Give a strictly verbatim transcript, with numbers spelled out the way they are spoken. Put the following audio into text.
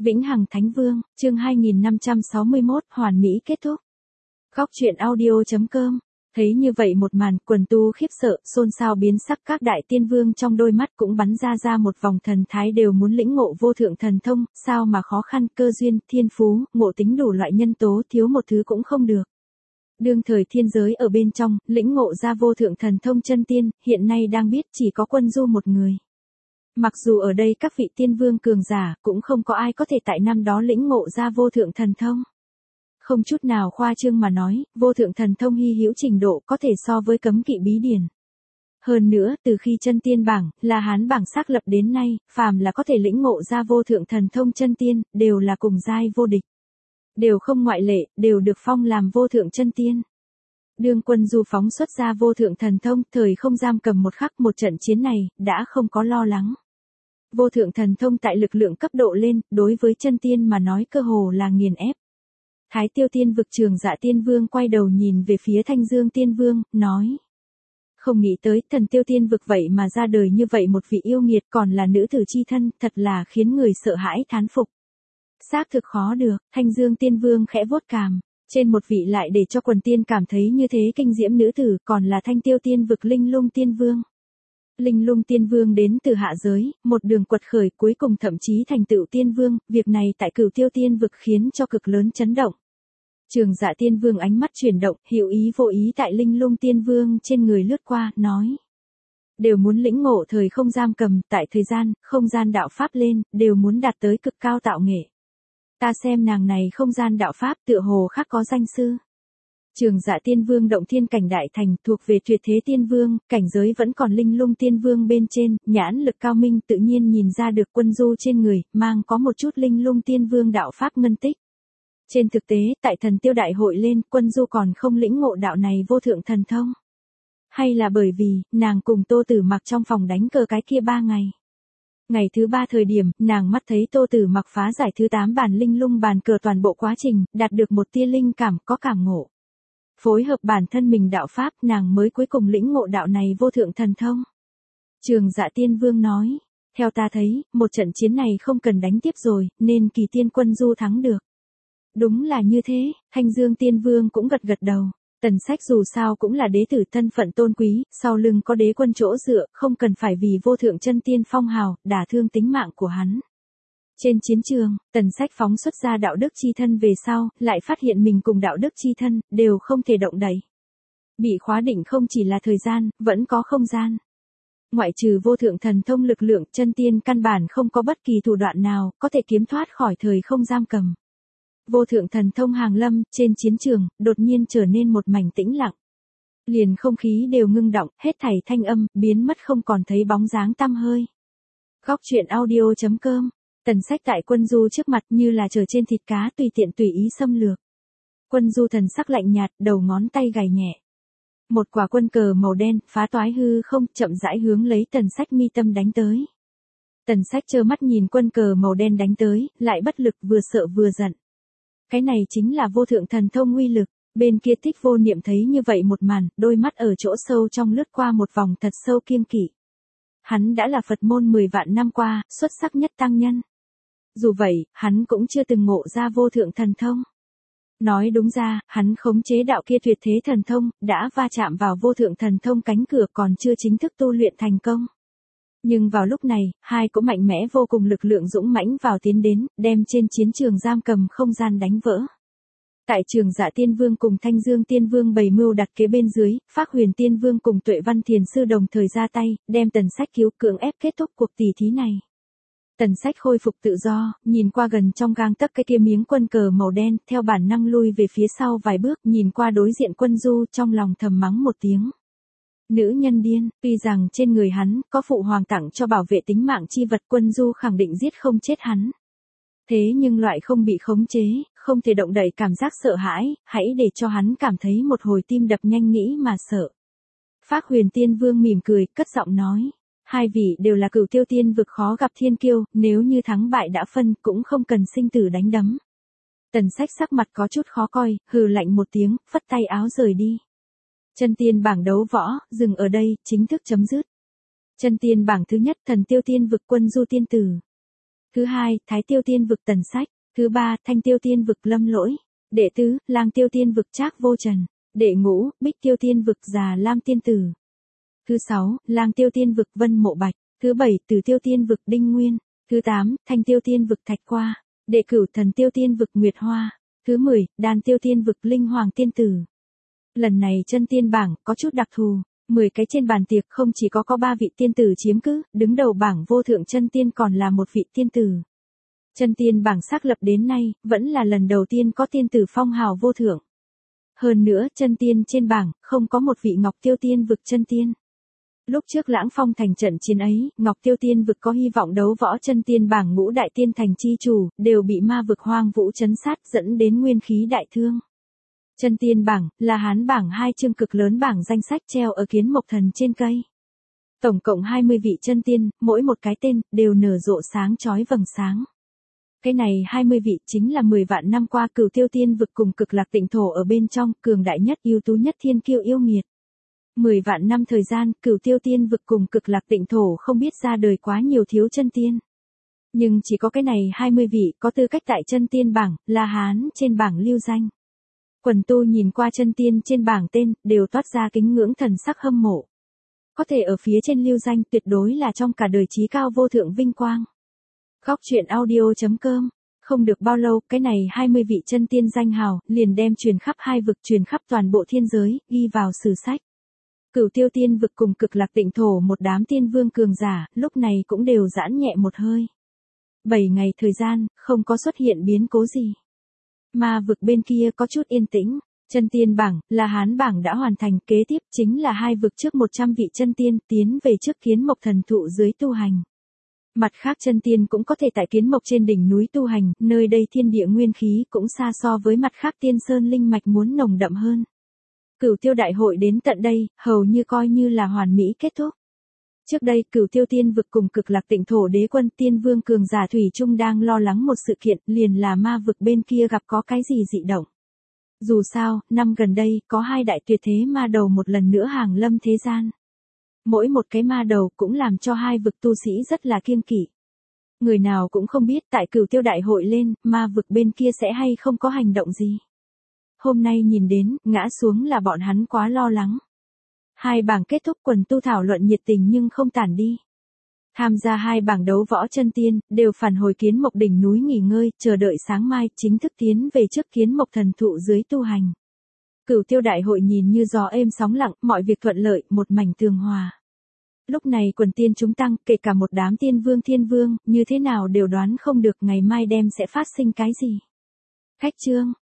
Vĩnh Hằng Thánh Vương, chương hai nghìn năm trăm sáu mươi mốt, hoàn mỹ kết thúc. Góc truyện audio chấm com. Thấy như vậy một màn, quần tu khiếp sợ, xôn xao biến sắc, các đại tiên vương trong đôi mắt cũng bắn ra ra một vòng thần thái, đều muốn lĩnh ngộ vô thượng thần thông, sao mà khó khăn, cơ duyên, thiên phú, ngộ tính đủ loại nhân tố, thiếu một thứ cũng không được. Đương thời thiên giới ở bên trong, lĩnh ngộ ra vô thượng thần thông chân tiên, hiện nay đang biết chỉ có Quân Du một người. Mặc dù ở đây các vị tiên vương cường giả, cũng không có ai có thể tại năm đó lĩnh ngộ ra vô thượng thần thông. Không chút nào khoa trương mà nói, vô thượng thần thông hy hữu trình độ có thể so với cấm kỵ bí điển. Hơn nữa, từ khi chân tiên bảng, La Hán bảng xác lập đến nay, phàm là có thể lĩnh ngộ ra vô thượng thần thông chân tiên, đều là cùng giai vô địch. Đều không ngoại lệ, đều được phong làm vô thượng chân tiên. Đương Quân Du phóng xuất ra vô thượng thần thông, thời không giam cầm một khắc, một trận chiến này, đã không có lo lắng. Vô thượng thần thông tại lực lượng cấp độ lên, đối với chân tiên mà nói cơ hồ là nghiền ép. Thái Tiêu Tiên vực Trường Dạ Tiên Vương quay đầu nhìn về phía Thanh Dương Tiên Vương, nói. Không nghĩ tới, thần Tiêu Tiên vực vậy mà ra đời như vậy một vị yêu nghiệt, còn là nữ tử chi thân, thật là khiến người sợ hãi thán phục. Xác thực khó được, Thanh Dương Tiên Vương khẽ vuốt cằm, trên một vị lại để cho quần tiên cảm thấy như thế kinh diễm nữ tử, còn là Thanh Tiêu Tiên vực Linh Lung Tiên Vương. Linh Lung Tiên Vương đến từ hạ giới, một đường quật khởi, cuối cùng thậm chí thành tựu Tiên Vương, việc này tại Cửu Tiêu Tiên vực khiến cho cực lớn chấn động. Trường Dạ Tiên Vương ánh mắt chuyển động, hiểu ý vô ý tại Linh Lung Tiên Vương trên người lướt qua, nói. Đều muốn lĩnh ngộ thời không giam cầm, tại thời gian, không gian đạo pháp lên, đều muốn đạt tới cực cao tạo nghệ. Ta xem nàng này không gian đạo pháp tựa hồ khác có danh sư. Trường Dạ Tiên Vương động thiên cảnh đại thành, thuộc về tuyệt thế tiên vương, cảnh giới vẫn còn Linh Lung Tiên Vương bên trên, nhãn lực cao minh, tự nhiên nhìn ra được Quân Du trên người, mang có một chút Linh Lung Tiên Vương đạo pháp ngân tích. Trên thực tế, tại thần tiêu đại hội lên, Quân Du còn không lĩnh ngộ đạo này vô thượng thần thông. Hay là bởi vì, nàng cùng Tô Tử Mặc trong phòng đánh cờ cái kia ba ngày. Ngày thứ ba thời điểm, nàng mắt thấy Tô Tử Mặc phá giải thứ tám bản linh lung bàn cờ toàn bộ quá trình, đạt được một tia linh cảm, có cảm ngộ. Phối hợp bản thân mình đạo pháp, nàng mới cuối cùng lĩnh ngộ đạo này vô thượng thần thông. Trường Dạ Tiên Vương nói, theo ta thấy, một trận chiến này không cần đánh tiếp rồi, nên kỳ tiên Quân Du thắng được. Đúng là như thế, Thanh Dương Tiên Vương cũng gật gật đầu. Tần Sách dù sao cũng là đế tử thân phận tôn quý, sau lưng có đế quân chỗ dựa, không cần phải vì vô thượng chân tiên phong hào, đả thương tính mạng của hắn. Trên chiến trường, Tần Sách phóng xuất ra đạo đức chi thân về sau, lại phát hiện mình cùng đạo đức chi thân, đều không thể động đậy. Bị khóa định không chỉ là thời gian, vẫn có không gian. Ngoại trừ vô thượng thần thông lực lượng, chân tiên căn bản không có bất kỳ thủ đoạn nào, có thể kiếm thoát khỏi thời không giam cầm. Vô thượng thần thông hàng lâm, trên chiến trường, đột nhiên trở nên một mảnh tĩnh lặng. Liền không khí đều ngưng động, hết thảy thanh âm, biến mất không còn thấy bóng dáng tăm hơi. Góc truyện audio chấm com. Tần Sách tại Quân Du trước mặt như là trở trên thịt cá tùy tiện tùy ý xâm lược. Quân Du thần sắc lạnh nhạt, đầu ngón tay gảy nhẹ. Một quả quân cờ màu đen, phá toái hư không, chậm rãi hướng lấy Tần Sách mi tâm đánh tới. Tần Sách trơ mắt nhìn quân cờ màu đen đánh tới, lại bất lực, vừa sợ vừa giận. Cái này chính là vô thượng thần thông uy lực. Bên kia Tích Vô Niệm thấy như vậy một màn, đôi mắt ở chỗ sâu trong lướt qua một vòng thật sâu kiêng kỵ. Hắn đã là Phật môn mười vạn năm qua, xuất sắc nhất tăng nhân. Dù vậy, hắn cũng chưa từng ngộ ra vô thượng thần thông. Nói đúng ra, hắn khống chế đạo kia tuyệt thế thần thông, đã va chạm vào vô thượng thần thông cánh cửa, còn chưa chính thức tu luyện thành công. Nhưng vào lúc này, hai cỗ mạnh mẽ vô cùng lực lượng dũng mãnh vào tiến đến, đem trên chiến trường giam cầm không gian đánh vỡ. Tại Trường Dạ Tiên Vương cùng Thanh Dương Tiên Vương bày mưu đặt kế bên dưới, Phác Huyền Tiên Vương cùng Tuệ Văn Thiền Sư đồng thời ra tay, đem Tần Sách cứu, cưỡng ép kết thúc cuộc tỷ thí này. Tần Sách khôi phục tự do, nhìn qua gần trong gang tấc cái kia miếng quân cờ màu đen, theo bản năng lui về phía sau vài bước, nhìn qua đối diện Quân Du, trong lòng thầm mắng một tiếng. Nữ nhân điên, tuy rằng trên người hắn có phụ hoàng tặng cho bảo vệ tính mạng chi vật, Quân Du khẳng định giết không chết hắn. Thế nhưng loại không bị khống chế, không thể động đậy cảm giác sợ hãi, hãy để cho hắn cảm thấy một hồi tim đập nhanh nghĩ mà sợ. Phác Huyền Tiên Vương mỉm cười, cất giọng nói. Hai vị đều là Cửu Tiêu Tiên vực khó gặp thiên kiêu, nếu như thắng bại đã phân, cũng không cần sinh tử đánh đấm. Tần Sách sắc mặt có chút khó coi, hừ lạnh một tiếng, phất tay áo rời đi. Chân tiên bảng đấu võ, dừng ở đây, chính thức chấm dứt. Chân tiên bảng thứ nhất, thần Tiêu Tiên vực Quân Du tiên tử. Thứ hai, Thái Tiêu Tiên vực Tần Sách. Thứ ba, Thanh Tiêu Tiên vực Lâm Lỗi. Đệ tứ, Lang Tiêu Tiên vực Trác Vô Trần. Đệ ngũ, Bích Tiêu Tiên vực Già Lam Tiên Tử. Thứ sáu, Lang Tiêu Tiên vực Vân Mộ Bạch. Thứ bảy, Tử Tiêu Tiên vực Đinh Nguyên. Thứ tám, Thanh Tiêu Tiên vực Thạch Qua. Đệ cửu, Thần Tiêu Tiên vực Nguyệt Hoa. Thứ mười, Đan Tiêu Tiên vực Linh Hoàng Tiên Tử. Lần này chân tiên bảng có chút đặc thù, mười cái trên bàn tiệc không chỉ có có ba vị tiên tử chiếm cứ, đứng đầu bảng vô thượng chân tiên còn là một vị tiên tử. Chân tiên bảng xác lập đến nay, vẫn là lần đầu tiên có tiên tử phong hào vô thượng. Hơn nữa, chân tiên trên bảng, không có một vị Ngọc Tiêu Tiên vực chân tiên. Lúc trước Lãng Phong thành trận chiến ấy, Ngọc Tiêu Tiên vực có hy vọng đấu võ chân tiên bảng ngũ đại tiên thành chi chủ, đều bị ma vực Hoang Vũ trấn sát dẫn đến nguyên khí đại thương. Chân tiên bảng, là Hán bảng hai chương cực lớn bảng danh sách treo ở Kiến Mộc Thần trên cây. Tổng cộng hai mươi vị chân tiên, mỗi một cái tên, đều nở rộ sáng chói vầng sáng. Cái này hai mươi vị chính là mười vạn năm qua Cửu Tiêu Tiên vực cùng Cực Lạc Tịnh thổ ở bên trong, cường đại nhất ưu tú nhất thiên kiêu yêu nghiệt. mười vạn năm thời gian, Cửu Tiêu Tiên vực cùng Cực Lạc Tịnh thổ không biết ra đời quá nhiều thiếu chân tiên. Nhưng chỉ có cái này hai mươi vị có tư cách tại chân tiên bảng, là Hán trên bảng lưu danh. Quần tu nhìn qua chân tiên trên bảng tên, đều toát ra kính ngưỡng thần sắc hâm mộ. Có thể ở phía trên lưu danh tuyệt đối là trong cả đời chí cao vô thượng vinh quang. Góc truyện audio chấm com. Không được bao lâu, cái này hai mươi vị chân tiên danh hào, liền đem truyền khắp hai vực, truyền khắp toàn bộ thiên giới, ghi vào sử sách. Cửu Tiêu Tiên vực cùng Cực Lạc Tịnh thổ một đám tiên vương cường giả, lúc này cũng đều giãn nhẹ một hơi. Bảy ngày thời gian, không có xuất hiện biến cố gì. Ma vực bên kia có chút yên tĩnh, chân tiên bảng, là Hán bảng đã hoàn thành, kế tiếp chính là hai vực trước một trăm vị chân tiên tiến về trước Kiến Mộc Thần thụ dưới tu hành. Mặt khác chân tiên cũng có thể tại Kiến Mộc trên đỉnh núi tu hành, nơi đây thiên địa nguyên khí cũng xa so với mặt khác tiên sơn linh mạch muốn nồng đậm hơn. Cửu Tiêu đại hội đến tận đây, hầu như coi như là hoàn mỹ kết thúc. Trước đây, Cửu Tiêu Tiên vực cùng Cực Lạc Tịnh thổ đế quân tiên vương cường giả thủy chung đang lo lắng một sự kiện, liền là ma vực bên kia gặp có cái gì dị động. Dù sao, năm gần đây, có hai đại tuyệt thế ma đầu một lần nữa hàng lâm thế gian. Mỗi một cái ma đầu cũng làm cho hai vực tu sĩ rất là kiêng kỵ. Người nào cũng không biết tại Cửu Tiêu đại hội lên, ma vực bên kia sẽ hay không có hành động gì. Hôm nay nhìn đến, ngã xuống là bọn hắn quá lo lắng. Hai bảng kết thúc, quần tu thảo luận nhiệt tình nhưng không tản đi. Tham gia hai bảng đấu võ chân tiên, đều phản hồi Kiến Mộc đỉnh núi nghỉ ngơi, chờ đợi sáng mai chính thức tiến về trước Kiến Mộc Thần thụ dưới tu hành. Cửu Tiêu đại hội nhìn như gió êm sóng lặng, mọi việc thuận lợi, một mảnh tường hòa. Lúc này quần tiên chúng tăng, kể cả một đám tiên vương thiên vương, như thế nào đều đoán không được ngày mai đêm sẽ phát sinh cái gì. Khách chương